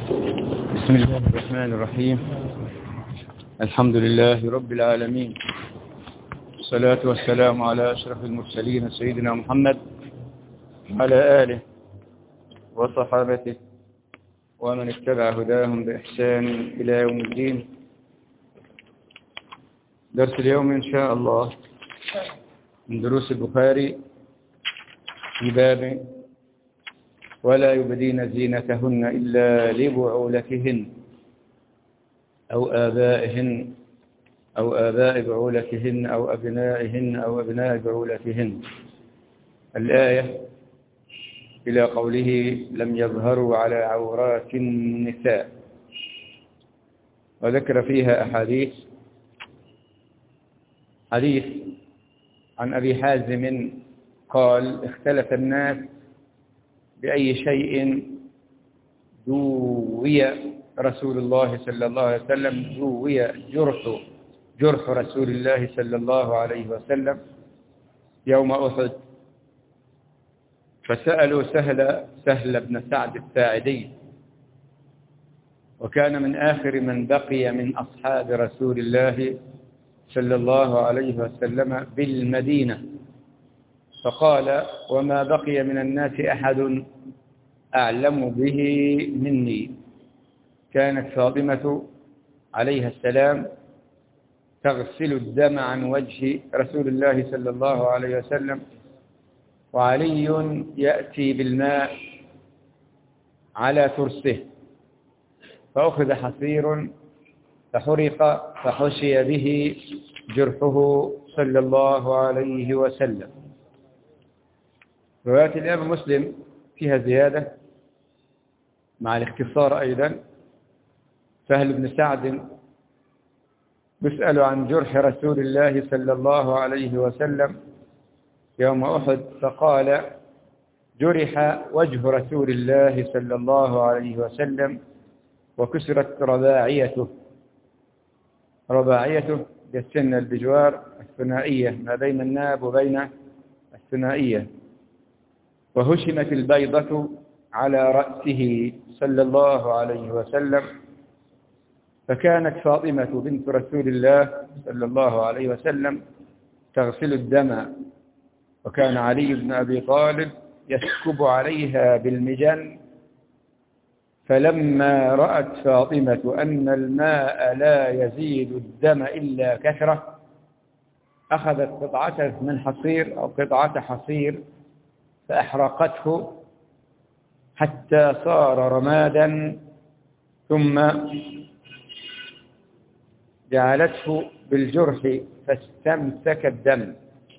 بسم الله الرحمن الرحيم. الحمد لله رب العالمين، الصلاة والسلام على أشرف المرسلين سيدنا محمد وعلى آله وصحابته ومن اتبع هداهم بإحسان إلى يوم الدين. درس اليوم إن شاء الله من دروس البخاري في باب ولا يبدين زينتهن إلا لبعولتهن أو آبائهن أو آباء بعولتهن أو أبنائهن أو أبناء بعولتهن، الآية إلى قوله لم يظهروا على عورات النساء، وذكر فيها حديث عن أبي حازم قال اختلف الناس بأي شيء دوي رسول الله صلى الله عليه وسلم، دوي جرح رسول الله صلى الله عليه وسلم يوم أحد، فسألوا سهل بن سعد الساعدي، وكان من آخر من بقي من أصحاب رسول الله صلى الله عليه وسلم بالمدينة، فقال وما بقي من الناس أحد أعلم به مني. كانت فاطمة عليها السلام تغسل الدم عن وجه رسول الله صلى الله عليه وسلم، وعلي يأتي بالماء على ترسه، فأخذ حصير فحرق فحشي به جرحه صلى الله عليه وسلم. رواية الإمام مسلم فيها زيادة مع الاختصار أيضا. سهل بن سعد يسأل عن جرح رسول الله صلى الله عليه وسلم يوم أحد، فقال جرح وجه رسول الله صلى الله عليه وسلم وكسرت رباعيته بالسن البجوار الثنائية ما بين الناب وبين الثنائية، وهشمت البيضة على رأسه صلى الله عليه وسلم، فكانت فاطمة بنت رسول الله صلى الله عليه وسلم تغسل الدم، وكان علي بن أبي طالب يسكب عليها بالمجن، فلما رأت فاطمة أن الماء لا يزيد الدم إلا كثرة، أخذت قطعة من حصير أو قطعة حصير فأحرقته حتى صار رمادا، ثم جعلته بالجرح فاستمسك الدم.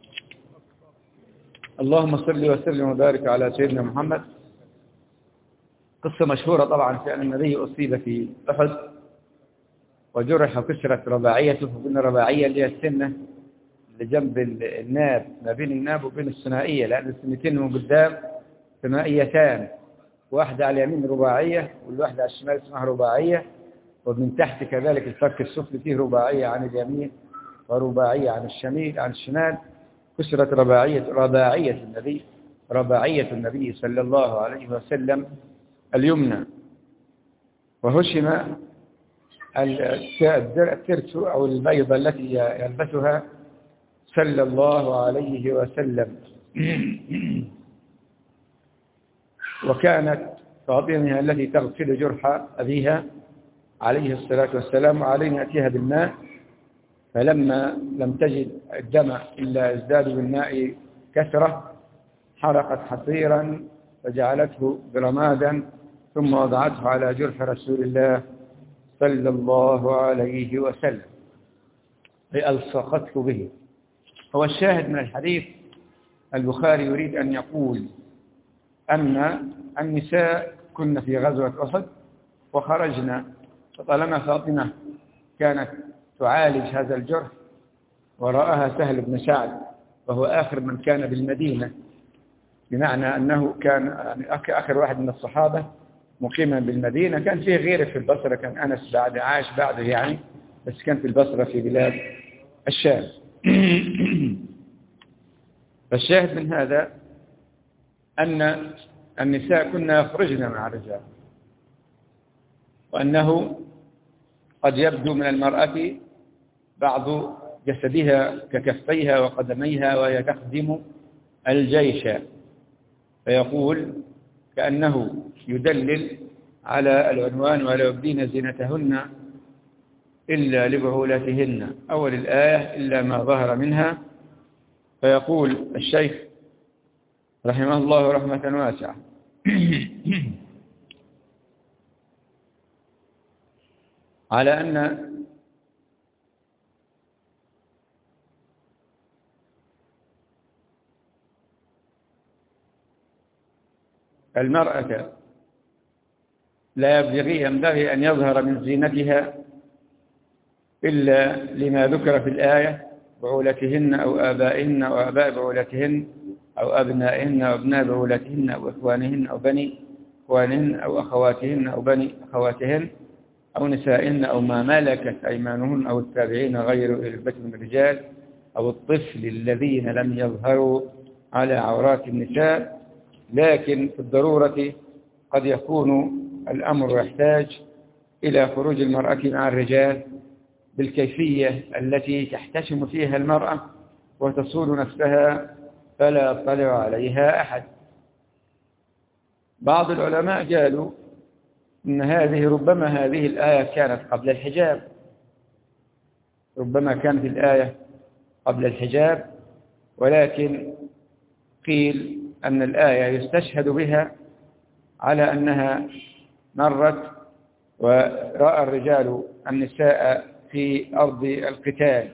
اللهم صل وسلم وبارك على سيدنا محمد. قصة مشهورة طبعا في أن النبي أصيب في أحد وجرح وكسرت رباعيته، وقلنا رباعية اللي هي السنة اللي جنب الناب ما بين الناب وبين الثنائية، لأن السنتين من قدام ثنائيتان، واحدة على اليمين رباعية والواحدة على الشمال اسمها رباعية، ومن تحت كذلك الفك السفلي فيه رباعية عن اليمين ورباعية عن الشمال. كسرت رباعية النبي صلى الله عليه وسلم اليمنى، وهشم الترس أو البيضة التي يلبسها صلى الله عليه وسلم. وكانت فاطمة التي تغسل جرح أبيها عليه الصلاة والسلام، وعلينا يأتيها بالماء، فلما لم تجد الدم إلا ازداد بالماء كثرة حرقت حصيرا فجعلته برمادا، ثم وضعته على جرح رسول الله صلى الله عليه وسلم، ألصقته به. هو الشاهد من الحديث البخاري يريد أن يقول أن النساء كن في غزوة أحد وخرجنا، فطالما فاطمة كانت تعالج هذا الجرح ورآها سهل بن سعد وهو آخر من كان بالمدينة، بمعنى أنه كان آخر واحد من الصحابة مقيما بالمدينة. كان فيه غيره في البصرة، كان أنس عاش بعده يعني، بس كان في البصرة في بلاد الشام. فالشاهد من هذا أن النساء كنا يخرجن مع الرجال، وأنه قد يبدو من المرأة بعض جسدها ككفيها وقدميها وهي تخدم الجيش، فيقول كأنه يدلل على العنوان: ولا يبدين زينتهن إلا لبعولتهن، أول الآية إلا ما ظهر منها. فيقول الشيخ رحمه الله رحمة واسعة: على أن المرأة لا ينبغي أن يظهر من زينتها إلا لما ذكر في الآية: بعولتهن أو آبائهن أو آباء بعولتهن أو أبنائهن أو أبناء بعولتهن أو إخوانهن أو بني إخوانهن أو أخواتهن أو بني أخواتهن أو نسائهن أو ما ملكت أيمانهن أو التابعين غير أولي الإربة من الرجال أو الطفل الذين لم يظهروا على عورات النساء. لكن في الضرورة قد يكون الأمر يحتاج إلى خروج المرأة مع الرجال بالكيفية التي تحتشم فيها المرأة وتصون نفسها فلا يطلع عليها أحد. بعض العلماء قالوا إن ربما هذه الآية كانت قبل الحجاب، ربما كانت الآية قبل الحجاب، ولكن قيل أن الآية يستشهد بها على أنها مرت ورأى الرجال النساء في أرض القتال،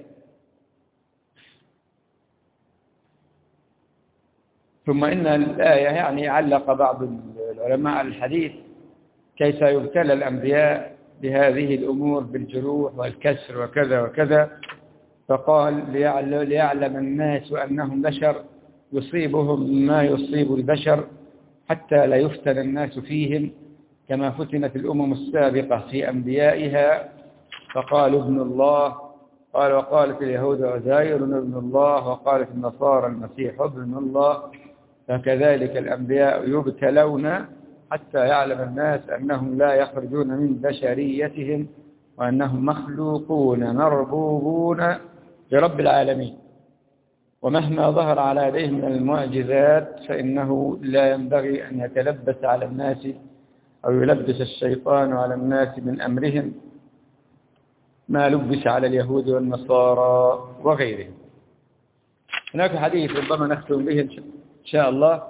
ثم إن الآية يعني علق بعض العلماء على الحديث: كيف يبتلى الأنبياء بهذه الأمور بالجروح والكسر وكذا وكذا، فقال: ليعلم الناس أنهم بشر يصيبهم ما يصيب البشر حتى لا يفتن الناس فيهم كما فتنت الأمم السابقة في أنبيائها فقالوا ابن الله، وقالت اليهود عزير ابن الله، وقالت النصارى المسيح ابن الله، فكذلك الأنبياء يبتلون حتى يعلم الناس أنهم لا يخرجون من بشريتهم وأنهم مخلوقون مربوبون برب العالمين. ومهما ظهر على يديهم من المعجزات فإنه لا ينبغي أن يتلبس على الناس أو يلبس الشيطان على الناس من أمرهم ما لبس على اليهود والنصارى وغيرهم. هناك حديث ربما نختم به إن شاء الله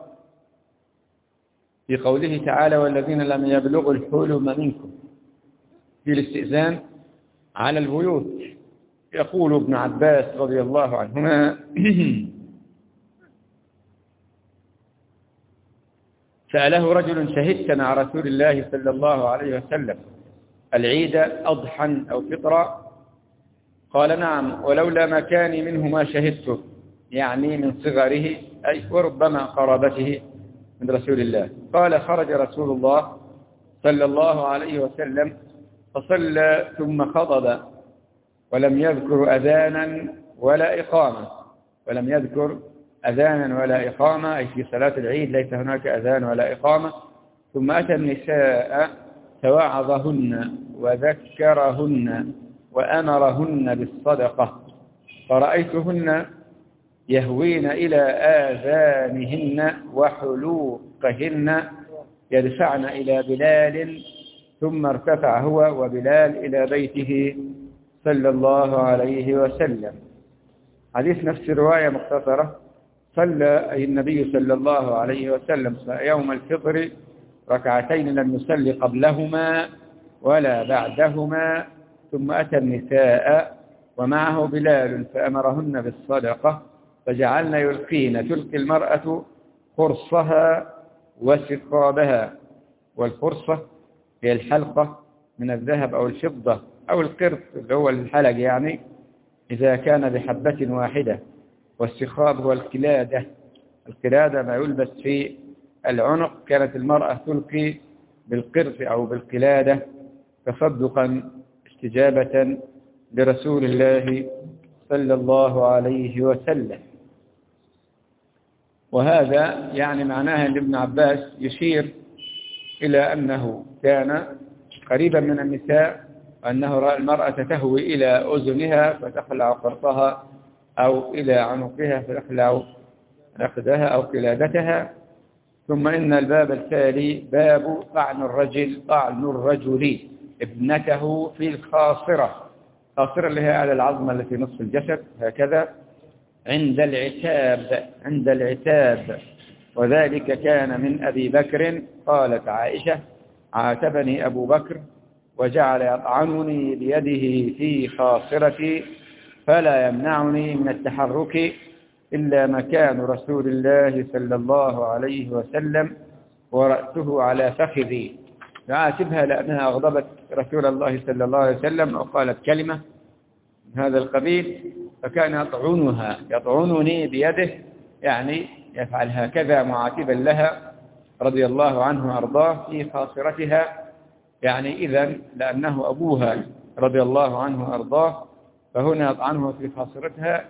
في قوله تعالى: والذين لم يبلغوا الحلم منكم، في الاستئذان على البيوت. يقول ابن عباس رضي الله عنهما: سأله رجل: شهدت مع رسول الله صلى الله عليه وسلم العيد أضحى أو فطرا؟ قال: نعم، ولولا ما كان منه ما شهدته، يعني من صغره أي وربما قرابته من رسول الله. قال: خرج رسول الله صلى الله عليه وسلم فصلى ثم خطب ولم يذكر أذانا ولا إقامة، ولم يذكر أذانا ولا إقامة، أي في صلاة العيد ليس هناك أذان ولا إقامة. ثم أتى النساء فوعظهن وذكرهن وأمرهن بالصدقة، فرأيتهن يهوين إلى آذانهن وحلوقهن يدفعن إلى بلال، ثم ارتفع هو وبلال إلى بيته صلى الله عليه وسلم. حديث نفس الرواية مختصرة: صلى أي النبي صلى الله عليه وسلم يوم الفطر ركعتين لم يصلي قبلهما ولا بعدهما، ثم أتى النساء ومعه بلال فأمرهن بالصدقة فجعلن يلقين، تلقي المرأة قرصها وسقابها، والقرصة هي الحلقة من الذهب أو الفضة أو القرص اللي هو الحلق يعني إذا كان بحبة واحدة، والسخاب هو القلادة. القلادة ما يلبس في العنق، كانت المرأة تلقي بالقرص أو بالقلادة تصدقا استجابة لرسول الله صلى الله عليه وسلم. وهذا يعني معناها أن ابن عباس يشير إلى أنه كان قريبا من النساء، وأنه رأى المرأة تهوي إلى أذنها فتخلع قرطها، أو إلى عنقها فتخلع نقدها أو قلادتها. ثم إن الباب التالي باب طعن الرجل ابنته في الخاصرة. الخاصرة اللي هي على العظمة التي نصف الجسد هكذا، عند العتاب. وذلك كان من أبي بكر. قالت عائشة: عاتبني أبو بكر وجعل يطعنني بيده في خاصرتي فلا يمنعني من التحرك إلا مكان رسول الله صلى الله عليه وسلم ورأسه على فخذي. فعاتبها لأنها أغضبت رسول الله صلى الله عليه وسلم أو قالت كلمة من هذا القبيل، فكان يطعنني بيده، يعني يفعل هكذا معاتبا لها رضي الله عنه وأرضاه في خاصرتها. يعني إذن لأنه أبوها رضي الله عنه وأرضاه، فهنا يطعنه في خاصرتها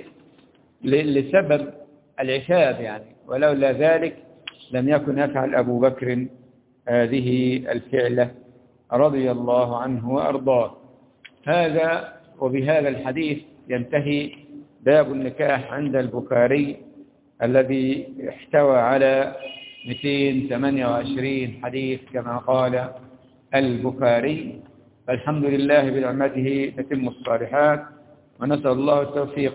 لسبب العتاب يعني، ولولا ذلك لم يكن يفعل أبو بكر هذه الفعلة رضي الله عنه وأرضاه. هذا وبهذا الحديث ينتهي باب النكاح عند البخاري، الذي احتوى على 228 حديث كما قال البخاري. فالحمد لله بنعمته تتم الصالحات، ونسأل الله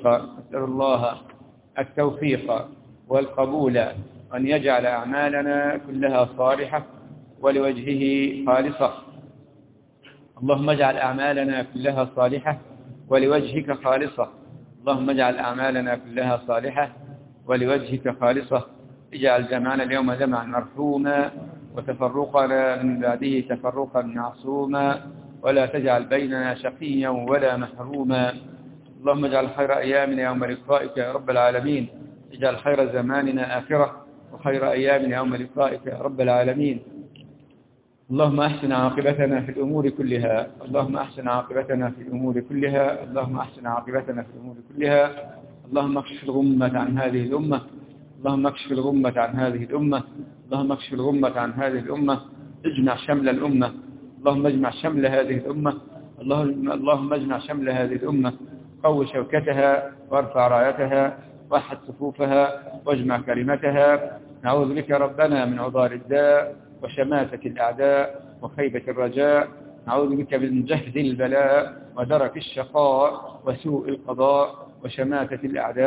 التوفيق والقبول، وأن يجعل أعمالنا كلها صالحة ولوجهه خالصة. اللهم اجعل أعمالنا كلها صالحة ولوجهك خالصة. اللهم اجعل أعمالنا كلها صالحة ولوجهك خالصة. اجعل جمعنا اليوم جمعا مرحوما، وتفرقنا من بعده تفرقا معصوما، ولا تجعل بيننا شقيا ولا محروما. اللهم اجعل خير أيامنا يوم لقائك يا رب العالمين. اجعل خير زماننا آخرة، وخير أيامنا يوم لقائك يا رب العالمين. اللهم أحسن عاقبتنا في الأمور كلها. اللهم أحسن عاقبتنا في الأمور كلها. اللهم أحسن عاقبتنا في الأمور كلها. اللهم اكشف الغمة عن هذه الأمة. اللهم اكشف الغمة عن هذه الأمة. اللهم اكشف الغمة عن هذه الأمة. اجمع شمل الأمة. اللهم اجمع شمل هذه الأمة. اللهم اجمع شمل هذه الأمة. قوي شوكتها وارفع رايتها، وحد صفوفها واجمع كلمتها. نعوذ بك ربنا من عضال الداء وشماتة الأعداء وخيبة الرجاء. نعوذ بك من جهد البلاء ودرك الشقاء وسوء القضاء وشماتة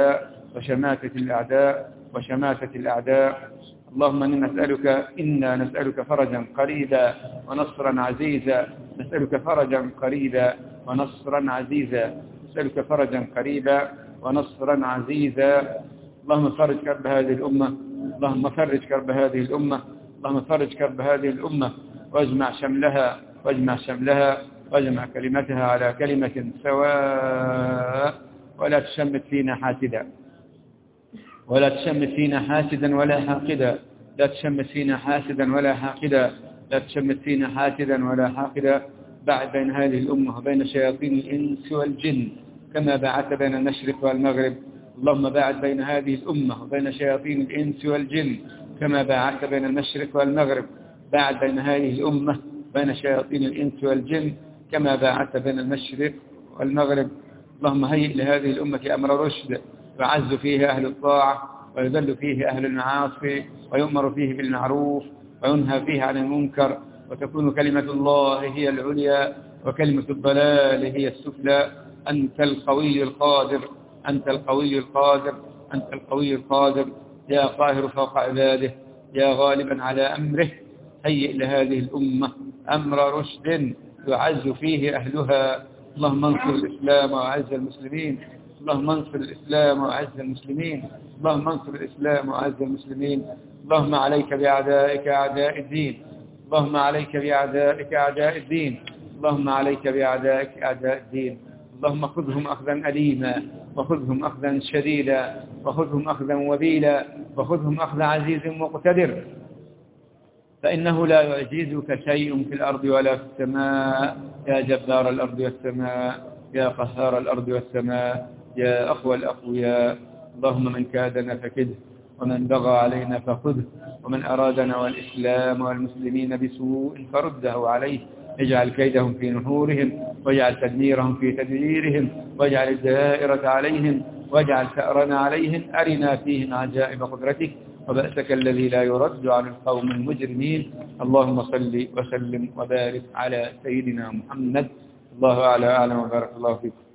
الأعداء. اللهم إنا نسألك فرجا قريبا ونصرا عزيزا. نسألك فرجا قريبا ونصرا عزيزا. نسألك فرجا قريبا ونصرا عزيزا. اللهم فرج كرب هذه الأمة. اللهم فرج كرب هذه الأمة. اللهم فرج كرب هذه الأمة، واجمع شملها واجمع كلمتها على كلمة سواء. ولا تشمت فينا حاسدا ولا حاقدا. لا تشمت فينا حاسدا ولا حاقدا. بعد بين هذه الأمة وبين شياطين الإنس والجن كما بعثت بين المشرق والمغرب. اللهم باعد بين هذه الأمة وبين شياطين الإنس والجن كما باعدت بين المشرق والمغرب. باعد بين هذه الأمة بين شياطين الإنس والجن كما باعدت بين المشرق والمغرب. اللهم هيئ لهذه الأمة أمر رشد، يعز فيه أهل الطاعة ويذل فيه أهل المعاصي، ويؤمر فيه بالمعروف وينهى فيه عن المنكر، وتكون كلمة الله هي العليا وكلمة الضلال هي السفلى. أنت القوي القادر يا قاهر فوق عباده يا غالبا على أمره. هيئ لهذه الأمة أمر رشد يعز فيه أهلها. اللهم انصر الإسلام وأعز المسلمين. اللهم عليك بأعدائك أعداء الدين. اللهم خذهم أخذا أليما، وخذهم أخذا شديدا، وخذهم أخذا وبيلا، وخذهم أخذ عزيز مقتدر، فإنه لا يعجزك شيء في الأرض ولا في السماء. يا جبار الأرض والسماء، يا قهار الأرض والسماء، يا أقوى الأقوياء. اللهم من كادنا فكده، ومن بغى علينا فخذه، ومن أرادنا والإسلام والمسلمين بسوء فرده عليه. اجعل كيدهم في نحورهم واجعل تدميرهم في تدميرهم واجعل الدائرة عليهم واجعل ثأرنا عليهم أرنا فيهم عجائب قدرتك وبأسك الذي لا يرد عن القوم المجرمين. اللهم صل وسلم وبارك على سيدنا محمد. الله أعلى أعلم وبارك الله فيكم.